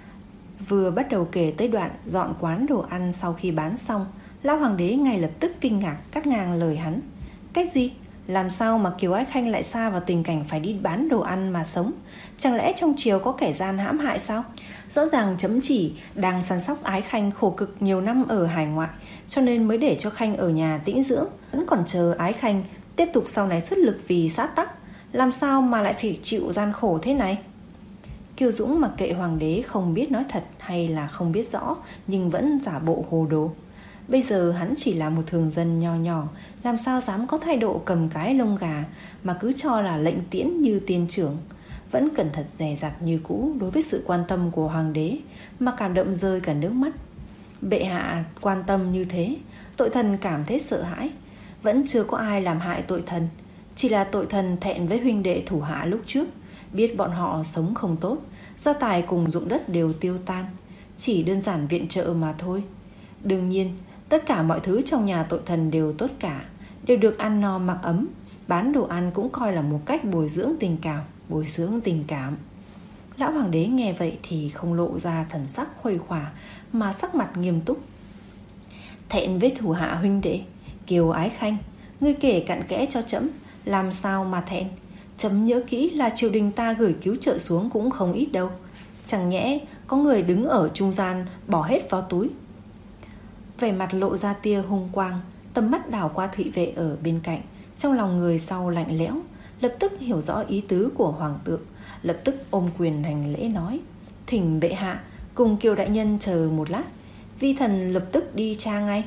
Vừa bắt đầu kể tới đoạn dọn quán đồ ăn sau khi bán xong, lão hoàng đế ngay lập tức kinh ngạc cắt ngang lời hắn. Cái gì? Làm sao mà Kiều Ái Khanh lại sa vào tình cảnh phải đi bán đồ ăn mà sống? Chẳng lẽ trong triều có kẻ gian hãm hại sao? Rõ ràng chấm chỉ đang săn sóc Ái Khanh khổ cực nhiều năm ở hải ngoại, cho nên mới để cho Khanh ở nhà tĩnh dưỡng, vẫn còn chờ Ái Khanh tiếp tục sau này xuất lực vì xã tắc. Làm sao mà lại phải chịu gian khổ thế này? Kiều Dũng mặc kệ hoàng đế không biết nói thật hay là không biết rõ, nhưng vẫn giả bộ hồ đồ. Bây giờ hắn chỉ là một thường dân nho nhỏ, làm sao dám có thái độ cầm cái lông gà mà cứ cho là lệnh tiễn như tiên trưởng. Vẫn cẩn thận dè dặt như cũ đối với sự quan tâm của hoàng đế, mà cảm động rơi cả nước mắt. Bệ hạ quan tâm như thế, tội thần cảm thấy sợ hãi. Vẫn chưa có ai làm hại tội thần, chỉ là tội thần thẹn với huynh đệ thủ hạ lúc trước, biết bọn họ sống không tốt, gia tài cùng ruộng đất đều tiêu tan, chỉ đơn giản viện trợ mà thôi. Đương nhiên, tất cả mọi thứ trong nhà tội thần đều tốt cả, đều được ăn no mặc ấm. Bán đồ ăn cũng coi là một cách bồi dưỡng tình cảm, bồi dưỡng tình cảm. Lão hoàng đế nghe vậy thì không lộ ra thần sắc khuây khỏa, mà sắc mặt nghiêm túc. Thẹn với thủ hạ huynh đệ, Kiều Ái Khanh, ngươi kể cặn kẽ cho trẫm, làm sao mà thẹn? Trẫm nhớ kỹ là triều đình ta gửi cứu trợ xuống cũng không ít đâu. Chẳng nhẽ có người đứng ở trung gian bỏ hết vào túi? Vẻ mặt lộ ra tia hung quang, tầm mắt đảo qua thị vệ ở bên cạnh. Trong lòng người sau lạnh lẽo, lập tức hiểu rõ ý tứ của hoàng thượng, lập tức ôm quyền hành lễ nói: thỉnh bệ hạ cùng Kiều đại nhân chờ một lát, vi thần lập tức đi tra ngay.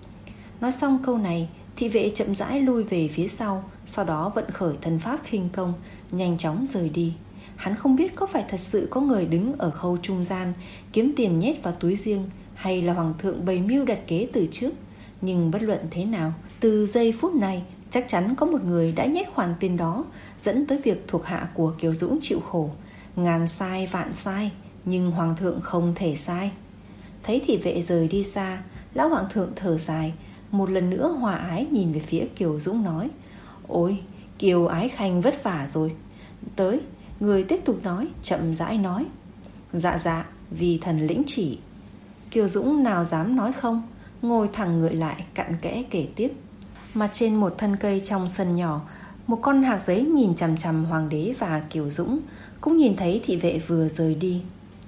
Nói xong câu này, thị vệ chậm rãi lui về phía sau, sau đó vận khởi thần pháp khinh công, nhanh chóng rời đi. Hắn không biết có phải thật sự có người đứng ở khâu trung gian kiếm tiền nhét vào túi riêng, hay là hoàng thượng bày mưu đặt kế từ trước. Nhưng bất luận thế nào, từ giây phút này chắc chắn có một người đã nhét khoản tiền đó, dẫn tới việc thuộc hạ của Kiều Dũng chịu khổ. Ngàn sai vạn sai, nhưng hoàng thượng không thể sai. Thấy thị vệ rời đi xa, lão hoàng thượng thở dài, một lần nữa hòa ái nhìn về phía Kiều Dũng nói: Ôi, Kiều ái khanh vất vả rồi. Tới, người tiếp tục nói, chậm rãi nói: Dạ dạ, vì thần lĩnh chỉ. Kiều Dũng nào dám nói không, ngồi thẳng người lại cặn kẽ kể tiếp. Mà trên một thân cây trong sân nhỏ, một con hạc giấy nhìn chằm chằm hoàng đế và Kiều Dũng, cũng nhìn thấy thị vệ vừa rời đi.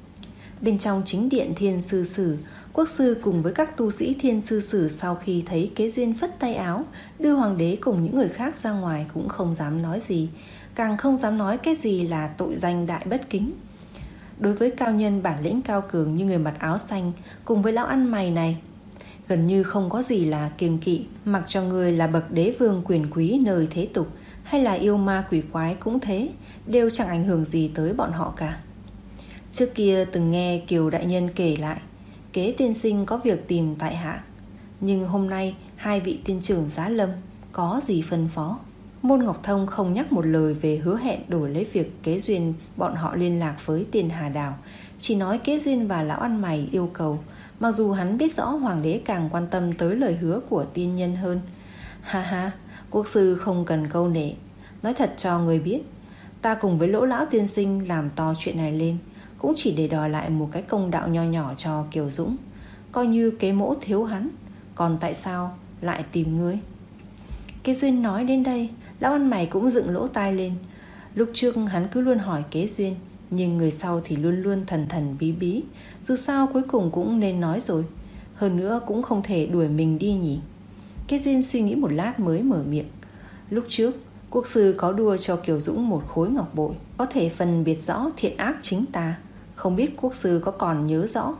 Bên trong chính điện Thiên Sư Sử, quốc sư cùng với các tu sĩ Thiên Sư Sử sau khi thấy Kế Duyên phất tay áo đưa hoàng đế cùng những người khác ra ngoài cũng không dám nói gì, càng không dám nói cái gì là tội danh đại bất kính. Đối với cao nhân bản lĩnh cao cường như người mặc áo xanh cùng với lão ăn mày này, gần như không có gì là kiêng kỵ, mặc cho người là bậc đế vương quyền quý nơi thế tục hay là yêu ma quỷ quái cũng thế, đều chẳng ảnh hưởng gì tới bọn họ cả. Trước kia từng nghe Kiều đại nhân kể lại, Kế tiên sinh có việc tìm tại hạ, nhưng hôm nay hai vị tiên trưởng giá lâm có gì phân phó. Môn Ngọc Thông không nhắc một lời về hứa hẹn đổi lấy việc Kế Duyên bọn họ liên lạc với Tiên Hà Đảo, chỉ nói Kế Duyên và lão ăn mày yêu cầu, mặc dù hắn biết rõ hoàng đế càng quan tâm tới lời hứa của tiên nhân hơn. Ha ha, quốc sư không cần câu nệ. Nói thật cho người biết, ta cùng với Lỗ lão tiên sinh làm to chuyện này lên cũng chỉ để đòi lại một cái công đạo nho nhỏ cho Kiều Dũng, coi như Kế mỗ thiếu hắn. Còn tại sao lại tìm ngươi? Kế Duyên nói đến đây, lão ăn mày cũng dựng lỗ tai lên. Lúc trước hắn cứ luôn hỏi Kế Duyên, nhưng người sau thì luôn luôn thần thần bí bí. Dù sao cuối cùng cũng nên nói rồi, hơn nữa cũng không thể đuổi mình đi nhỉ. Kế Duyên suy nghĩ một lát mới mở miệng. Lúc trước quốc sư có đua cho Kiều Dũng một khối ngọc bội, có thể phân biệt rõ thiện ác chính tà, không biết quốc sư có còn nhớ rõ?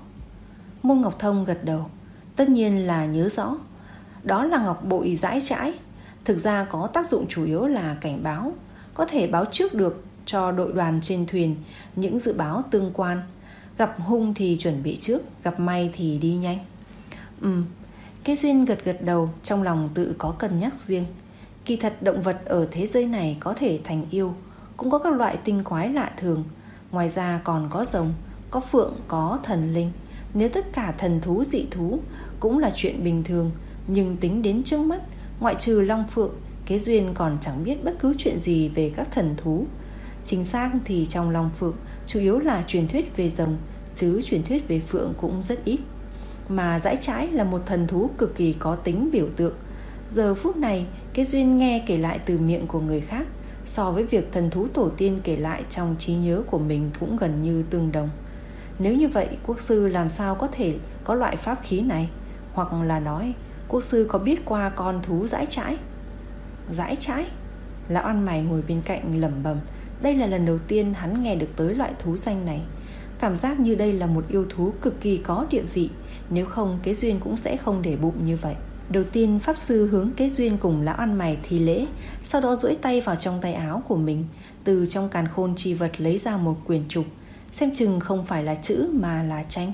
Môn Ngọc Thông gật đầu. Tất nhiên là nhớ rõ. Đó là ngọc bội dãi trãi, thực ra có tác dụng chủ yếu là cảnh báo, có thể báo trước được cho đội đoàn trên thuyền những dự báo tương quan. Gặp hung thì chuẩn bị trước, gặp may thì đi nhanh. Ừ, Kế Duyên gật gật đầu, trong lòng tự có cân nhắc riêng. Kỳ thật động vật ở thế giới này có thể thành yêu, cũng có các loại tinh quái lạ thường. Ngoài ra còn có rồng, có phượng, có thần linh. Nếu tất cả thần thú dị thú cũng là chuyện bình thường, nhưng tính đến trước mắt, ngoại trừ long phượng, Kế Duyên còn chẳng biết bất cứ chuyện gì về các thần thú. Chính xác thì trong long phượng chủ yếu là truyền thuyết về rồng, chứ truyền thuyết về phượng cũng rất ít. Mà dãi trái là một thần thú cực kỳ có tính biểu tượng. Giờ phút này Kế Duyên nghe kể lại từ miệng của người khác, so với việc thần thú tổ tiên kể lại trong trí nhớ của mình cũng gần như tương đồng. Nếu như vậy, quốc sư làm sao có thể có loại pháp khí này? Hoặc là nói, quốc sư có biết qua con thú dãi trái? Dãi trái? Lão ăn mày ngồi bên cạnh lẩm bẩm. Đây là lần đầu tiên hắn nghe được tới loại thú danh này. Cảm giác như đây là một yêu thú cực kỳ có địa vị, nếu không Kế Duyên cũng sẽ không để bụng như vậy. Đầu tiên pháp sư hướng Kế Duyên cùng lão ăn mày thi lễ, sau đó duỗi tay vào trong tay áo của mình, từ trong càn khôn chi vật lấy ra một quyển trục, xem chừng không phải là chữ mà là tranh.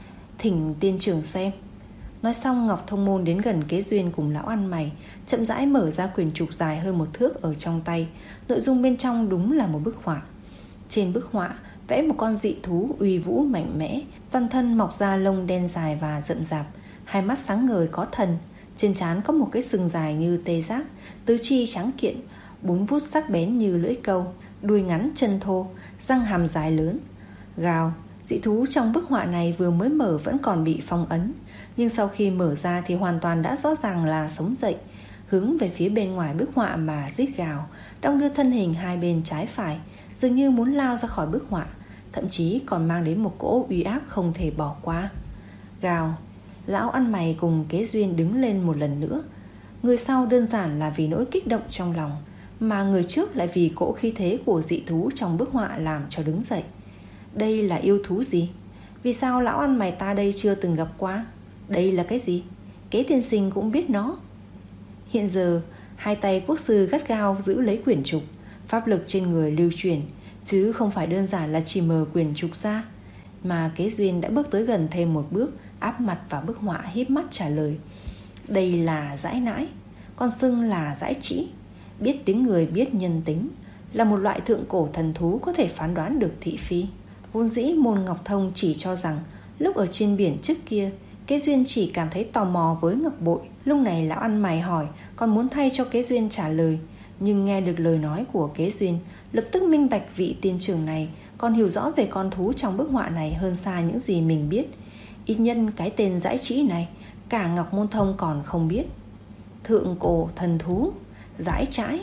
Thỉnh tiên trưởng xem. Nói xong, Ngọc Thông Môn đến gần Kế Duyên cùng lão ăn mày, chậm rãi mở ra quyển trục dài hơn một thước ở trong tay. Nội dung bên trong đúng là một bức họa. Trên bức họa vẽ một con dị thú uy vũ mạnh mẽ, toàn thân mọc ra lông đen dài và rậm rạp, hai mắt sáng ngời có thần, trên trán có một cái sừng dài như tê giác, tứ chi trắng kiện, bốn vuốt sắc bén như lưỡi câu, đuôi ngắn chân thô, răng hàm dài lớn. Gào, dị thú trong bức họa này vừa mới mở vẫn còn bị phong ấn, nhưng sau khi mở ra thì hoàn toàn đã rõ ràng là sống dậy, hướng về phía bên ngoài bức họa mà rít gào, đong đưa thân hình hai bên trái phải, dường như muốn lao ra khỏi bức họa, thậm chí còn mang đến một cỗ uy áp không thể bỏ qua. Gào, lão ăn mày cùng Kế Duyên đứng lên một lần nữa. Người sau đơn giản là vì nỗi kích động trong lòng, mà người trước lại vì cỗ khí thế của dị thú trong bức họa làm cho đứng dậy. Đây là yêu thú gì? Vì sao lão ăn mày ta đây chưa từng gặp qua? Đây là cái gì? Kế tiên sinh cũng biết nó. Hiện giờ hai tay quốc sư gắt gao giữ lấy quyển trục. Pháp lực trên người lưu chuyển, chứ không phải đơn giản là chỉ mở quyển trục ra. Mà Kế Duyên đã bước tới gần thêm một bước, áp mặt vào bức họa, híp mắt trả lời. Đây là dãi nãi, con xưng là dãi trĩ. Biết tiếng người biết nhân tính, là một loại thượng cổ thần thú có thể phán đoán được thị phi. Vốn dĩ Môn Ngọc Thông chỉ cho rằng lúc ở trên biển trước kia, Kế Duyên chỉ cảm thấy tò mò với ngọc bội. Lúc này lão ăn mày hỏi, còn muốn thay cho Kế Duyên trả lời. Nhưng nghe được lời nói của Kế Duyên, lập tức minh bạch vị tiên trưởng này còn hiểu rõ về con thú trong bức họa này hơn xa những gì mình biết. Ít nhân cái tên dãi trĩ này cả Ngọc Môn Thông còn không biết. Thượng cổ thần thú, dãi trãi.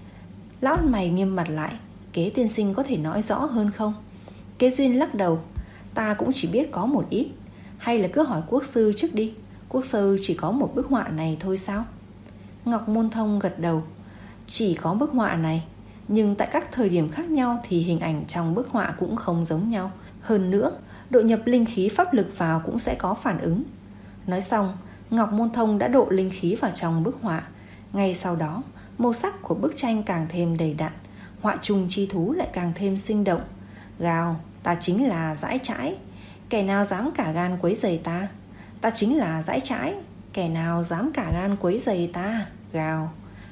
Lão ăn mày nghiêm mặt lại. Kế tiên sinh có thể nói rõ hơn không? Kế Duyên lắc đầu. Ta cũng chỉ biết có một ít. Hay là cứ hỏi quốc sư trước đi. Quốc sư chỉ có một bức họa này thôi sao? Ngọc Môn Thông gật đầu. Chỉ có bức họa này, nhưng tại các thời điểm khác nhau thì hình ảnh trong bức họa cũng không giống nhau. Hơn nữa, độ nhập linh khí pháp lực vào cũng sẽ có phản ứng. Nói xong, Ngọc Môn Thông đã độ linh khí vào trong bức họa. Ngay sau đó, màu sắc của bức tranh càng thêm đầy đặn, họa trùng chi thú lại càng thêm sinh động. Gào, ta chính là dãi trãi, kẻ nào dám cả gan quấy rầy ta. Ta chính là dãi trãi, kẻ nào dám cả gan quấy rầy ta. Gào.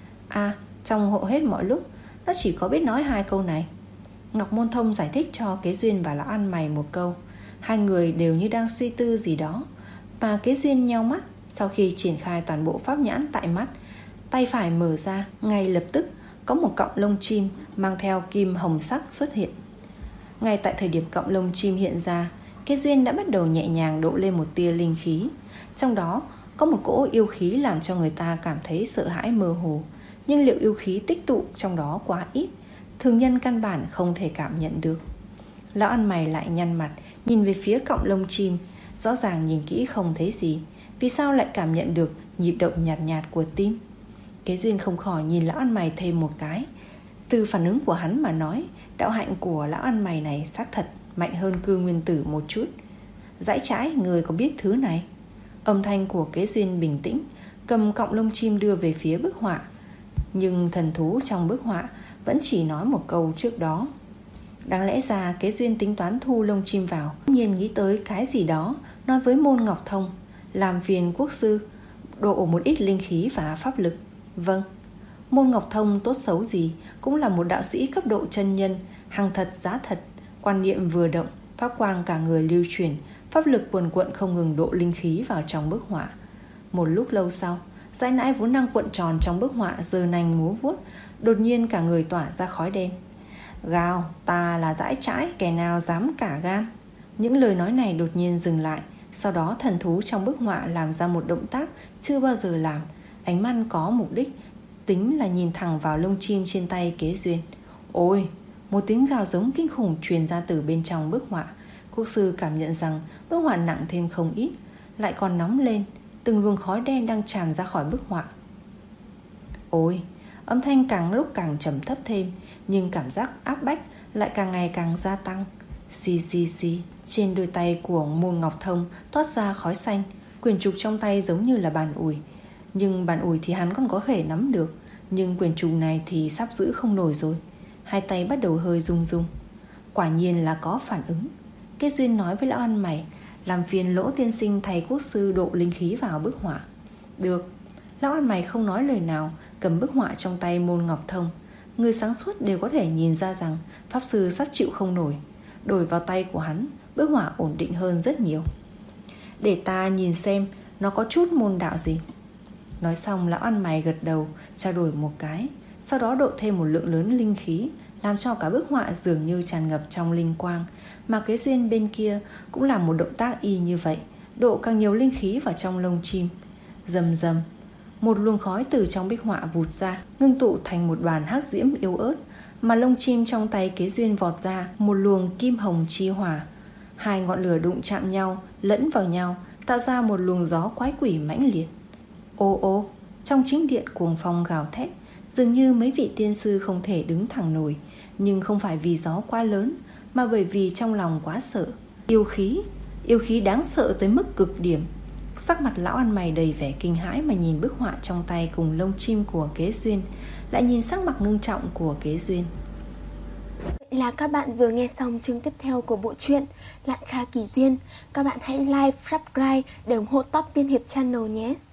À, trong hộ hết mọi lúc, nó chỉ có biết nói hai câu này. Ngọc Môn Thông giải thích cho Kế Duyên và lão ăn mày một câu. Hai người đều như đang suy tư gì đó. Mà Kế Duyên nheo mắt. Sau khi triển khai toàn bộ pháp nhãn tại mắt, tay phải mở ra, ngay lập tức có một cọng lông chim mang theo kim hồng sắc xuất hiện. Ngay tại thời điểm cọng lông chim hiện ra, Kế Duyên đã bắt đầu nhẹ nhàng độ lên một tia linh khí. Trong đó có một cỗ yêu khí làm cho người ta cảm thấy sợ hãi mơ hồ. Nhưng liệu yêu khí tích tụ trong đó quá ít, thường nhân căn bản không thể cảm nhận được. Lão ăn mày lại nhăn mặt, nhìn về phía cọng lông chim. Rõ ràng nhìn kỹ không thấy gì, vì sao lại cảm nhận được nhịp động nhạt nhạt của tim? Kế Duyên không khỏi nhìn lão ăn mày thêm một cái. Từ phản ứng của hắn mà nói, đạo hạnh của lão ăn mày này xác thật mạnh hơn Cư Nguyên Tử một chút. Dãi trãi, người có biết thứ này? Âm thanh của Kế Duyên bình tĩnh, cầm cọng lông chim đưa về phía bức họa. Nhưng thần thú trong bức họa vẫn chỉ nói một câu trước đó. Đáng lẽ ra Kế Duyên tính toán thu lông chim vào, nhiên nghĩ tới cái gì đó, nói với Môn Ngọc Thông, làm phiền quốc sư độ một ít linh khí và pháp lực. Vâng. Môn Ngọc Thông tốt xấu gì cũng là một đạo sĩ cấp độ chân nhân, hàng thật giá thật. Quan niệm vừa động, pháp quang cả người lưu chuyển, pháp lực quần quận không ngừng độ linh khí vào trong bức họa. Một lúc lâu sau, dãi nãi vốn đang cuộn tròn trong bức họa giơ nanh múa vuốt, đột nhiên cả người tỏa ra khói đen. Gào, ta là dãi trãi, kẻ nào dám cả gan. Những lời nói này đột nhiên dừng lại. Sau đó thần thú trong bức họa làm ra một động tác chưa bao giờ làm. Ánh mắt có mục đích, tính là nhìn thẳng vào lông chim trên tay Kế Duyên. Ôi, một tiếng gào giống kinh khủng truyền ra từ bên trong bức họa. Quốc sư cảm nhận rằng bức họa nặng thêm không ít, lại còn nóng lên. Từng luồng khói đen đang tràn ra khỏi bức họa. Ôi, âm thanh càng lúc càng trầm thấp thêm, nhưng cảm giác áp bách lại càng ngày càng gia tăng. Xì xì xì. Trên đôi tay của Môn Ngọc Thông toát ra khói xanh. Quyển trục trong tay giống như là bàn ủi. Nhưng bàn ủi thì hắn còn có thể nắm được, nhưng quyển trục này thì sắp giữ không nổi rồi. Hai tay bắt đầu hơi rung rung. Quả nhiên là có phản ứng. Kế Duyên nói với lão ăn mày, làm phiền Lỗ tiên sinh thầy quốc sư độ linh khí vào bức họa. Được. Lão ăn mày không nói lời nào, cầm bức họa trong tay Môn Ngọc Thông. Người sáng suốt đều có thể nhìn ra rằng pháp sư sắp chịu không nổi. Đổi vào tay của hắn, bức họa ổn định hơn rất nhiều. Để ta nhìn xem nó có chút môn đạo gì. Nói xong lão ăn mày gật đầu, trao đổi một cái. Sau đó độ thêm một lượng lớn linh khí, làm cho cả bức họa dường như tràn ngập trong linh quang. Mà Kế Duyên bên kia cũng làm một động tác y như vậy, độ càng nhiều linh khí vào trong lông chim. Rầm rầm, một luồng khói từ trong bích họa vụt ra, ngưng tụ thành một đoàn hắc diễm yếu ớt. Mà lông chim trong tay Kế Duyên vọt ra một luồng kim hồng chi hỏa. Hai ngọn lửa đụng chạm nhau, lẫn vào nhau, tạo ra một luồng gió quái quỷ mãnh liệt. Ô ô, trong chính điện cuồng phong gào thét, dường như mấy vị tiên sư không thể đứng thẳng nổi. Nhưng không phải vì gió quá lớn, mà bởi vì trong lòng quá sợ. Yêu khí, Yêu khí đáng sợ tới mức cực điểm. Sắc mặt lão ăn mày đầy vẻ kinh hãi mà nhìn bức họa trong tay cùng lông chim của Kế Duyên, lại nhìn sắc mặt ngưng trọng của Kế Duyên. Vậy là các bạn vừa nghe xong chương tiếp theo của bộ truyện Lạn Kha Kỳ Duyên. Các bạn hãy like, subscribe để ủng hộ Top Tiên Hiệp Channel nhé.